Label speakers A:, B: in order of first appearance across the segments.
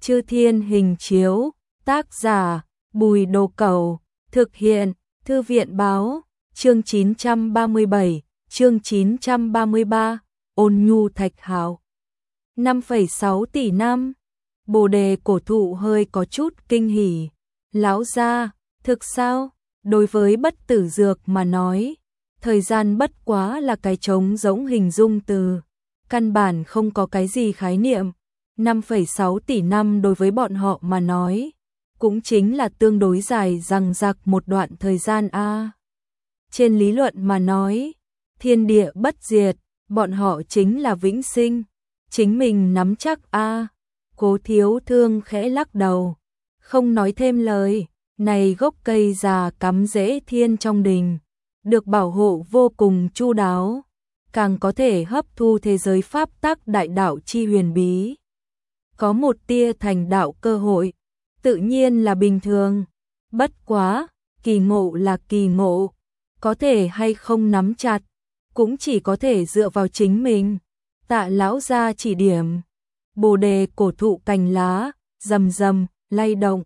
A: Chư Thiên Hình Chiếu, tác giả Bùi Đồ Cẩu, thực hiện Thư viện Báo, chương 937, chương 933, Ôn Nhu Thạch Hào. 5,6 tỷ năm. Bồ đề cổ thụ hơi có chút kinh hỉ. Lão gia, thực sao? Đối với bất tử dược mà nói, thời gian bất quá là cái trống rỗng hình dung từ, căn bản không có cái gì khái niệm. 5,6 tỷ năm đối với bọn họ mà nói, cũng chính là tương đối dài dằng dặc một đoạn thời gian a. Trên lý luận mà nói, thiên địa bất diệt, bọn họ chính là vĩnh sinh, chính mình nắm chắc a. Cố Thiếu Thương khẽ lắc đầu, không nói thêm lời. Này gốc cây già cắm rễ thiên trong đình, được bảo hộ vô cùng chu đáo, càng có thể hấp thu thế giới pháp tắc đại đạo chi huyền bí. Có một tia thành đạo cơ hội, tự nhiên là bình thường. Bất quá, kỳ ngộ là kỳ ngộ, có thể hay không nắm chặt, cũng chỉ có thể dựa vào chính mình. Tạ lão gia chỉ điểm, bồ đề cổ thụ cành lá, rầm rầm, lay động.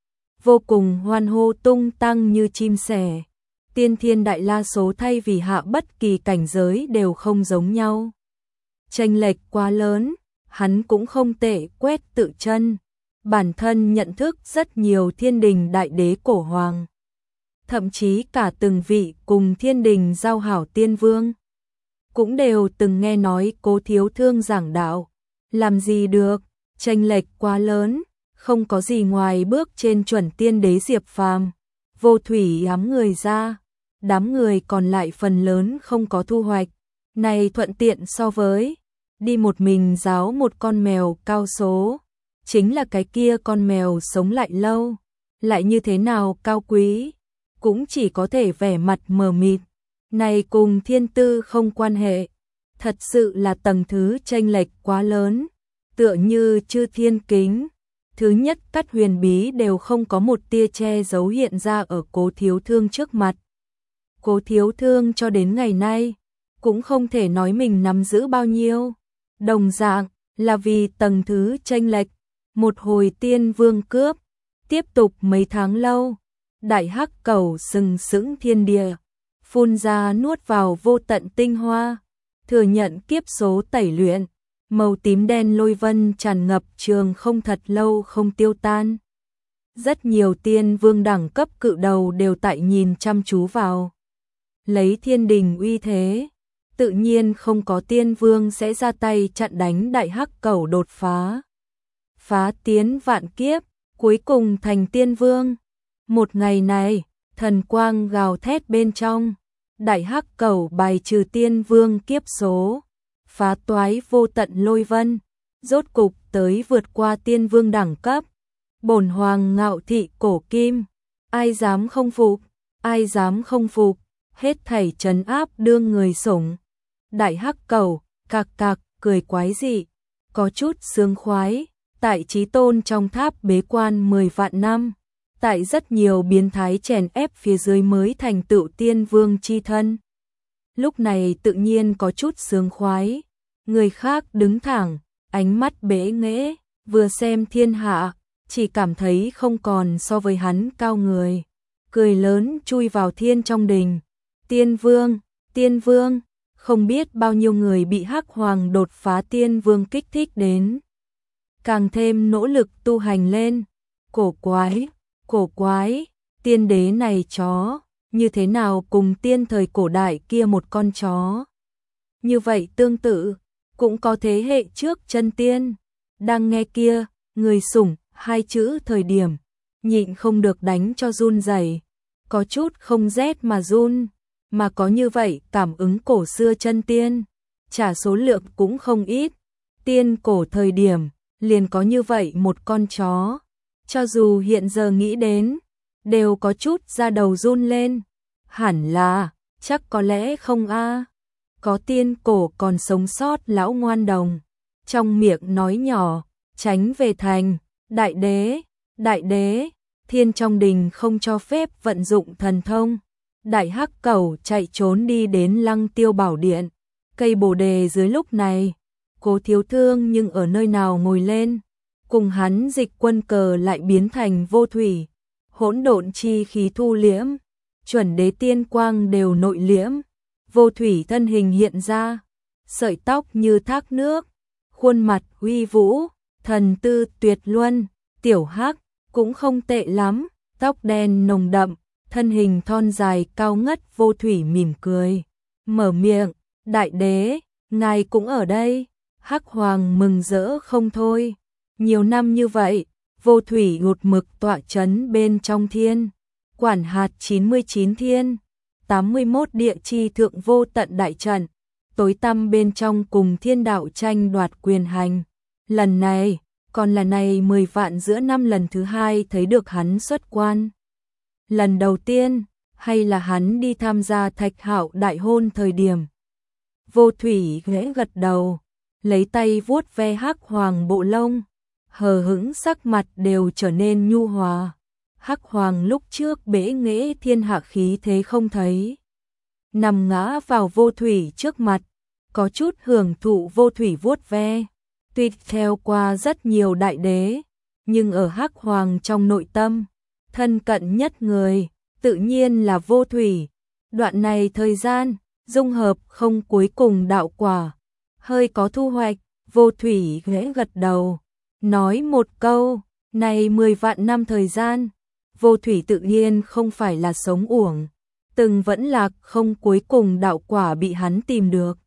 A: Vô cùng hoan hô tung tăng như chim sẻ. Tiên thiên đại la số thay vì hạ bất kỳ cảnh giới đều không giống nhau. Chênh lệch quá lớn, hắn cũng không tệ quét tự chân. Bản thân nhận thức rất nhiều thiên đình đại đế cổ hoàng. Thậm chí cả từng vị cùng thiên đình giao hảo tiên vương. Cũng đều từng nghe nói Cố Thiếu Thương giảng đạo. Làm gì được, chênh lệch quá lớn. Không có gì ngoài bước trên chuẩn tiên đế Diệp Phàm, vô thủy ám người ra, đám người còn lại phần lớn không có thu hoạch. Này thuận tiện so với đi một mình giáo một con mèo cao số, chính là cái kia con mèo sống lại lâu, lại như thế nào cao quý, cũng chỉ có thể vẻ mặt mờ mịt. Này cùng thiên tư không quan hệ, thật sự là tầng thứ chênh lệch quá lớn, tựa như Chư Thiên Kính. Thứ nhất cắt huyền bí đều không có một tia che giấu hiện ra ở Cố Thiếu Thương trước mặt. Cố Thiếu Thương cho đến ngày nay, cũng không thể nói mình nắm giữ bao nhiêu. Đồng dạng, là vì tầng thứ chênh lệch, một hồi tiên vương cướp, tiếp tục mấy tháng lâu. Đại hắc cẩu sừng sững thiên địa, phun ra nuốt vào vô tận tinh hoa, thừa nhận kiếp số tẩy luyện. Màu tím đen lôi vân tràn ngập trường không thật lâu không tiêu tan. Rất nhiều tiên vương đẳng cấp cự đầu đều tại nhìn chăm chú vào. Lấy thiên đình uy thế, tự nhiên không có tiên vương sẽ ra tay chặn đánh đại hắc cẩu đột phá. Phá tiến vạn kiếp, cuối cùng thành tiên vương. Một ngày này, thần quang gào thét bên trong, đại hắc cẩu bài trừ tiên vương kiếp số. Phá toái vô tận lôi vân, rốt cục tới vượt qua tiên vương đẳng cấp. Bổn hoàng ngạo thị cổ kim, ai dám không phục, ai dám không phục, hết thảy trấn áp đương người sủng. Đại hắc cẩu, cạc cạc, cười quái dị, có chút sướng khoái, tại Chí Tôn trong tháp bế quan 10 vạn năm, tại rất nhiều biến thái chèn ép phía dưới mới thành tựu tiên vương chi thân. Lúc này tự nhiên có chút sướng khoái. Người khác đứng thẳng, ánh mắt bẽ nghễ, vừa xem thiên hạ, chỉ cảm thấy không còn so với hắn cao người. Cười lớn chui vào thiên trong đình. Tiên vương, không biết bao nhiêu người bị hắc hoàng đột phá tiên vương kích thích đến. Càng thêm nỗ lực tu hành lên. Cổ quái, tiên đế này chó, như thế nào cùng tiên thời cổ đại kia một con chó. Như vậy tương tự, cũng có thế hệ trước chân tiên, đang nghe kia, người sủng, hai chữ thời điểm, nhịn không được đánh cho run rẩy, có chút không rét mà run, mà có như vậy cảm ứng cổ xưa chân tiên, trả số lượng cũng không ít, tiên cổ thời điểm, liền có như vậy một con chó, cho dù hiện giờ nghĩ đến, đều có chút da đầu run lên, hẳn là, chắc có lẽ không a. Có tiên cổ còn sống sót lão ngoan đồng, trong miệng nói nhỏ, tránh về thành, đại đế, thiên trong đình không cho phép vận dụng thần thông. Đại hắc cẩu chạy trốn đi đến Lăng Tiêu Bảo Điện, cây bồ đề dưới lúc này, Cố Thiếu Thương nhưng ở nơi nào ngồi lên, cùng hắn dịch quân cờ lại biến thành vô thủy, hỗn độn chi khí thu liễm, chuẩn đế tiên quang đều nội liễm, vô thủy thân hình hiện ra, sợi tóc như thác nước, khuôn mặt uy vũ, thần tư tuyệt luân, tiểu hắc cũng không tệ lắm, tóc đen nồng đậm, thân hình thon dài cao ngất. Vô thủy mỉm cười, mở miệng, đại đế, ngài cũng ở đây. Hắc Hoàng mừng rỡ không thôi, nhiều năm như vậy, vô thủy một mực tọa chấn bên trong thiên, quản hạt 99 thiên, 81 địa chi thượng vô tận đại trận, tối tăm bên trong cùng thiên đạo tranh đoạt quyền hành. Lần này, còn là này 10 vạn giữa năm lần thứ hai thấy được hắn xuất quan. Lần đầu tiên, hay là hắn đi tham gia Thạch Hạo đại hôn thời điểm. Vô thủy ghé gật đầu, lấy tay vuốt ve Hắc Hoàng bộ lông, hờ hững sắc mặt đều trở nên nhu hòa. Hắc Hoàng lúc trước bẽ nghễ thiên hạ khí thế không thấy, nằm ngã vào vô thủy trước mặt, có chút hưởng thụ vô thủy vuốt ve. Tuy theo qua rất nhiều đại đế, nhưng ở Hắc Hoàng trong nội tâm, thân cận nhất người, tự nhiên là vô thủy. Đoạn này thời gian, dung hợp không cuối cùng đạo quả, hơi có thu hoạch. Vô thủy ghé gật đầu, nói một câu, này 10 vạn năm thời gian, vô thủy tự nhiên không phải là sống uổng, từng vẫn lạc không cuối cùng đạo quả bị hắn tìm được.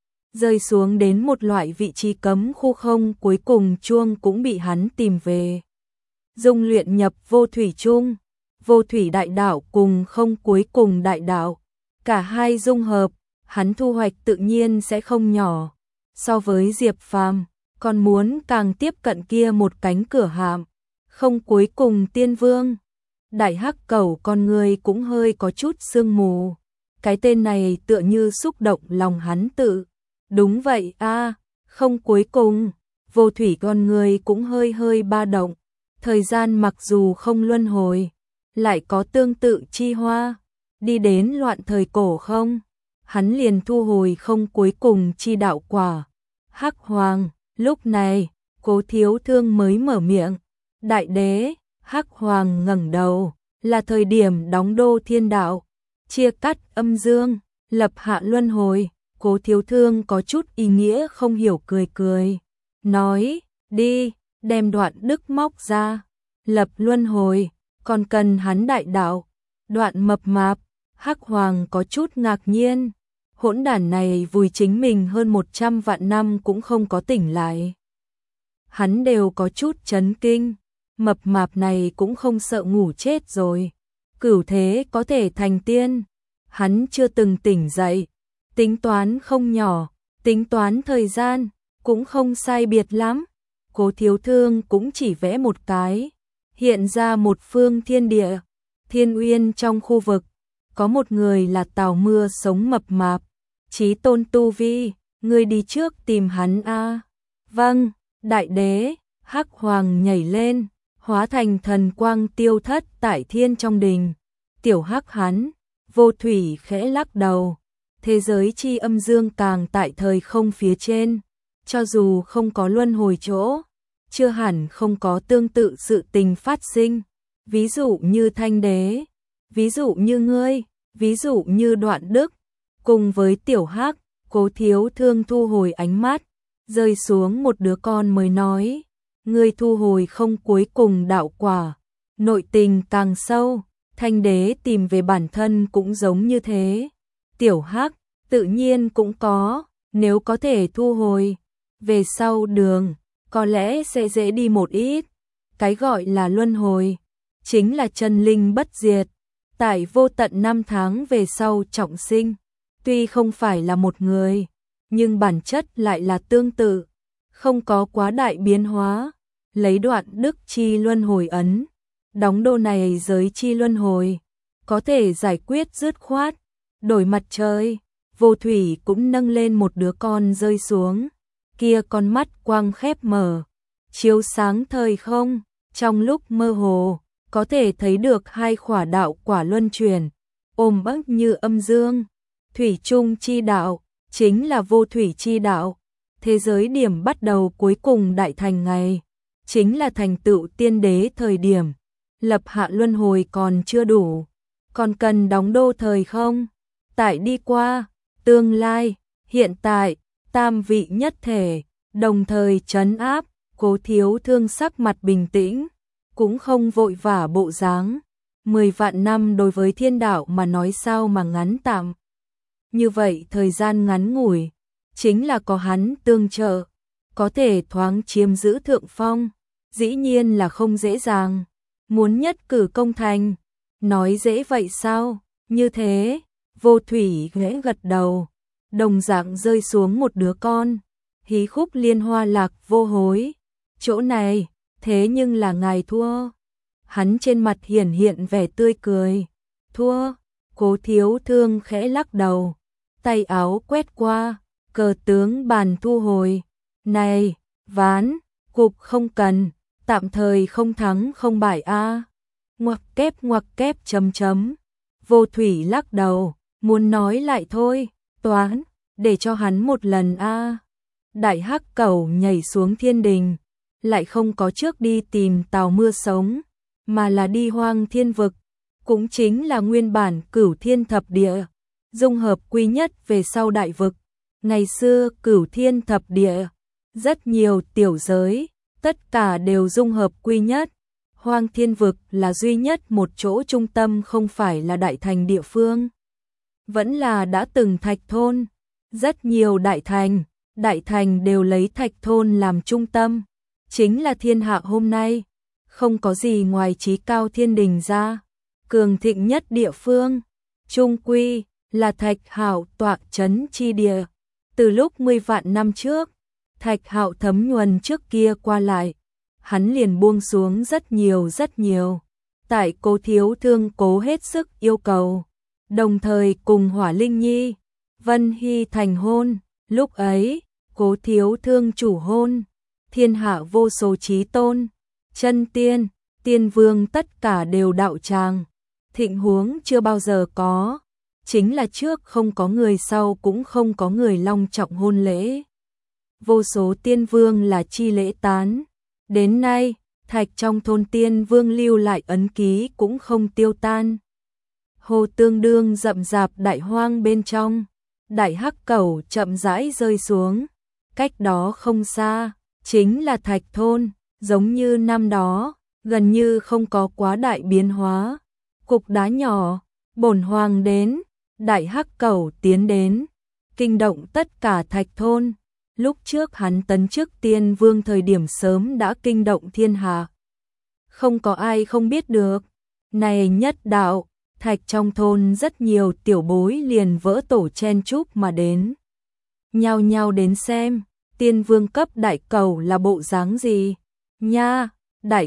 A: Rơi xuống đến một loại vị trí cấm khu không cuối cùng chuông cũng bị hắn tìm về. Dung luyện nhập vô thủy chung, vô thủy đại đạo cùng không cuối cùng đại đạo, cả hai dung hợp, hắn thu hoạch tự nhiên sẽ không nhỏ. So với Diệp Phàm, còn muốn càng tiếp cận kia một cánh cửa hạm, không cuối cùng tiên vương. Đại hắc cẩu con người cũng hơi có chút sương mù, cái tên này tựa như xúc động lòng hắn tự. Đúng vậy a, không cuối cùng, vô thủy con người cũng hơi hơi ba động, thời gian mặc dù không luân hồi, lại có tương tự chi hoa, đi đến loạn thời cổ không, hắn liền thu hồi không cuối cùng chi đạo quả. Hắc Hoàng, lúc này, Cố Thiếu Thương mới mở miệng, đại đế. Hắc Hoàng ngẩng đầu, là thời điểm đóng đô thiên đạo, chia cắt âm dương, lập hạ luân hồi. Cố Thiếu Thương có chút ý nghĩa không hiểu cười cười, nói, đi, đem đoạn đức móc ra, lập luân hồi, còn cần hắn đại đạo. Đoạn mập mạp, Hắc Hoàng có chút ngạc nhiên, hỗn đản này vùi chính mình hơn 100 vạn năm cũng không có tỉnh lại. Hắn đều có chút chấn kinh, mập mạp này cũng không sợ ngủ chết rồi, cửu thế có thể thành tiên, hắn chưa từng tỉnh dậy. Tính toán không nhỏ, tính toán thời gian, cũng không sai biệt lắm. Cố Thiếu Thương cũng chỉ vẽ một cái, hiện ra một phương thiên địa, thiên uyên trong khu vực. Có một người là Tào Mưa sống mập mạp, chí tôn tu vi, người đi trước tìm hắn a. Vâng, đại đế. Hắc Hoàng nhảy lên, hóa thành thần quang tiêu thất tại thiên trong đình. Tiểu Hắc hắn, vô thủy khẽ lắc đầu. Thế giới chi âm dương càng tại thời không phía trên, cho dù không có luân hồi chỗ, chưa hẳn không có tương tự sự tình phát sinh. Ví dụ như Thanh Đế, ví dụ như ngươi, ví dụ như Đoạn Đức. Cùng với Tiểu Hắc, Cố Thiếu Thương thu hồi ánh mắt, rơi xuống một đứa con mới nói, ngươi thu hồi không cuối cùng đạo quả, nội tình càng sâu. Thanh Đế tìm về bản thân cũng giống như thế. Tiểu Hắc, tự nhiên cũng có, nếu có thể thu hồi, về sau đường, có lẽ sẽ dễ đi một ít. Cái gọi là luân hồi, chính là chân linh bất diệt, tại vô tận năm tháng về sau trọng sinh. Tuy không phải là một người, nhưng bản chất lại là tương tự, không có quá đại biến hóa. Lấy Đoạn Đức chi luân hồi ấn, đóng đô này giới chi luân hồi, có thể giải quyết dứt khoát. Đổi mặt trời, vô thủy cũng nâng lên một đứa con rơi xuống, kia con mắt quang khép mở, chiếu sáng thời không, trong lúc mơ hồ, có thể thấy được hai khỏa đạo quả luân chuyển, ôm ấp như âm dương. Thủy chung chi đạo, chính là vô thủy chi đạo, thế giới điểm bắt đầu cuối cùng đại thành ngày, chính là thành tựu tiên đế thời điểm, lập hạ luân hồi còn chưa đủ, còn cần đóng đô thời không? Tại đi qua, tương lai, hiện tại, tam vị nhất thể, đồng thời trấn áp, Cố Thiếu Thương sắc mặt bình tĩnh, cũng không vội vã bộ dáng. 10 vạn năm đối với thiên đạo mà nói sao mà ngắn tạm. Như vậy thời gian ngắn ngủi, chính là có hắn tương trợ, có thể thoáng chiếm giữ thượng phong, dĩ nhiên là không dễ dàng. Muốn nhất cử công thành, nói dễ vậy sao? Như thế, Vô Thủy ghé gật đầu, đồng dạng rơi xuống một đứa con, hí khúc liên hoa lạc vô hối. Chỗ này, thế nhưng là ngài thua. Hắn trên mặt hiển hiện vẻ tươi cười. Thua, Cố Thiếu Thương khẽ lắc đầu, tay áo quét qua, cờ tướng bàn thu hồi. Này, ván, cục không cần, tạm thời không thắng không bại a. Ngoặc kép chấm chấm. Vô Thủy lắc đầu, muốn nói lại thôi, toán, để cho hắn một lần a. Đại Hắc Cẩu nhảy xuống thiên đình, lại không có trước đi tìm Tào Mưa sống, mà là đi Hoang Thiên Vực, cũng chính là nguyên bản Cửu Thiên Thập Địa, dung hợp quy nhất về sau đại vực. Ngày xưa Cửu Thiên Thập Địa, rất nhiều tiểu giới, tất cả đều dung hợp quy nhất. Hoang Thiên Vực là duy nhất một chỗ trung tâm không phải là đại thành địa phương, vẫn là đã từng thạch thôn. Rất nhiều đại thành đều lấy thạch thôn làm trung tâm, chính là thiên hạ hôm nay, không có gì ngoài chí cao thiên đình ra, cường thịnh nhất địa phương, trung quy là Thạch Hạo tọa trấn chi địa. Từ lúc 10 vạn năm trước, Thạch Hạo thấm nhuần trước kia qua lại, hắn liền buông xuống rất nhiều. Tại Cố Thiếu Thương cố hết sức yêu cầu, đồng thời cùng Hỏa Linh Nhi, Vân Hy thành hôn. Lúc ấy, Cố Thiếu Thương chủ hôn, thiên hạ vô số chí tôn, chân tiên, tiên vương tất cả đều đạo tràng. Thịnh huống chưa bao giờ có, chính là trước không có người sau cũng không có người long trọng hôn lễ. Vô số tiên vương là chi lễ tán. Đến nay, thạch trong thôn tiên vương lưu lại ấn ký cũng không tiêu tan. Hồ tương đương rậm rạp đại hoang bên trong, Đại Hắc Cẩu chậm rãi rơi xuống. Cách đó không xa, chính là thạch thôn, giống như năm đó, gần như không có quá đại biến hóa. Cục đá nhỏ, bổn hoàng đến, Đại Hắc Cẩu tiến đến, kinh động tất cả thạch thôn. Lúc trước hắn tấn chức tiên vương thời điểm sớm đã kinh động thiên hạ, không có ai không biết được. Này nhất đạo, thạch trong thôn rất nhiều tiểu bối liền vỡ tổ chen chúc mà đến, nhao nhao đến xem tiên vương cấp đại cẩu là bộ dáng gì nha. Đại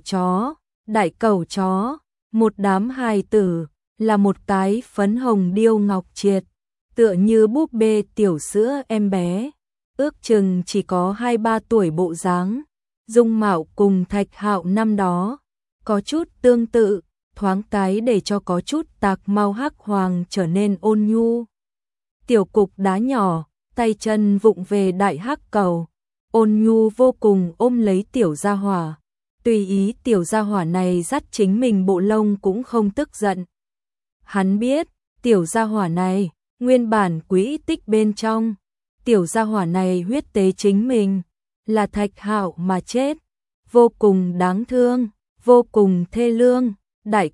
A: cẩu chó, một đám hài tử, là một cái phấn hồng điêu ngọc triệt, tựa như búp bê tiểu sữa em bé, ước chừng chỉ có 2-3 tuổi bộ dáng, dung mạo cùng Thạch Hạo năm đó có chút tương tự, thoáng cái để cho có chút tạc mau hắc hoàng trở nên ôn nhu. Tiểu cục đá nhỏ, tay chân vụng về Đại Hắc Cẩu, ôn nhu vô cùng ôm lấy tiểu gia hỏa, tùy ý tiểu gia hỏa này dắt chính mình bộ lông cũng không tức giận. Hắn biết, tiểu gia hỏa này, nguyên bản quỹ tích bên trong, tiểu gia hỏa này huyết tế chính mình, là Thạch Hạo mà chết, vô cùng đáng thương, vô cùng thê lương. Đại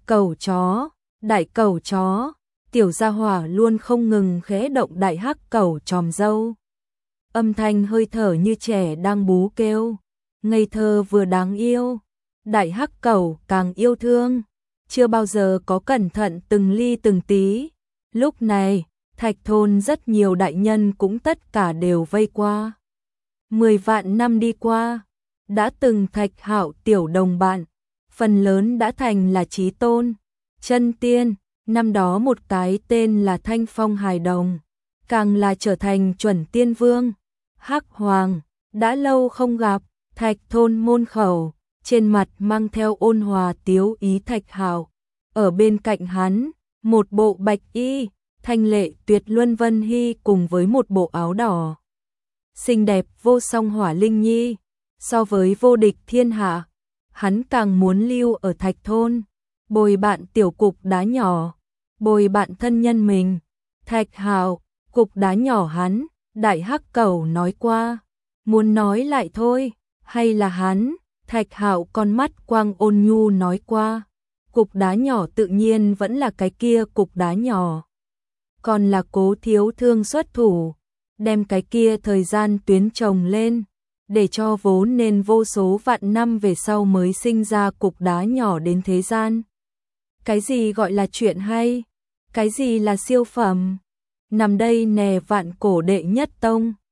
A: cẩu chó, tiểu gia hỏa luôn không ngừng khẽ động Đại Hắc Cẩu tròm râu. Âm thanh hơi thở như trẻ đang bú kêu, ngây thơ vừa đáng yêu. Đại Hắc Cẩu càng yêu thương, chưa bao giờ có cẩn thận từng ly từng tí. Lúc này, thạch thôn rất nhiều đại nhân cũng tất cả đều vây qua. 10 vạn năm đi qua, đã từng Thạch Hạo tiểu đồng bạn, phần lớn đã thành là chí tôn, chân tiên. Năm đó một cái tên là Thanh Phong hài đồng, càng là trở thành chuẩn tiên vương. Hắc Hoàng, đã lâu không gặp. Thạch thôn môn khẩu, trên mặt mang theo ôn hòa tiếu ý Thạch Hạo. Ở bên cạnh hắn, một bộ bạch y, thanh lệ tuyệt luân Vân Hy cùng với một bộ áo đỏ xinh đẹp vô song Hỏa Linh Nhi. So với vô địch thiên hạ, hắn càng muốn lưu ở Thạch Thôn, bồi bạn tiểu cục đá nhỏ, bồi bạn thân nhân mình. Thạch Hạo, cục đá nhỏ hắn, Đại Hắc Cẩu nói qua, muốn nói lại thôi, hay là hắn, Thạch Hạo con mắt quang ôn nhu nói qua, cục đá nhỏ tự nhiên vẫn là cái kia cục đá nhỏ. Còn là Cố thiếu thương xuất thủ, đem cái kia thời gian tuyến chồng lên, để cho vốn nên vô số vạn năm về sau mới sinh ra cục đá nhỏ đến thế gian. Cái gì gọi là chuyện hay? Cái gì là siêu phẩm? Nằm đây nè vạn cổ đệ nhất tông.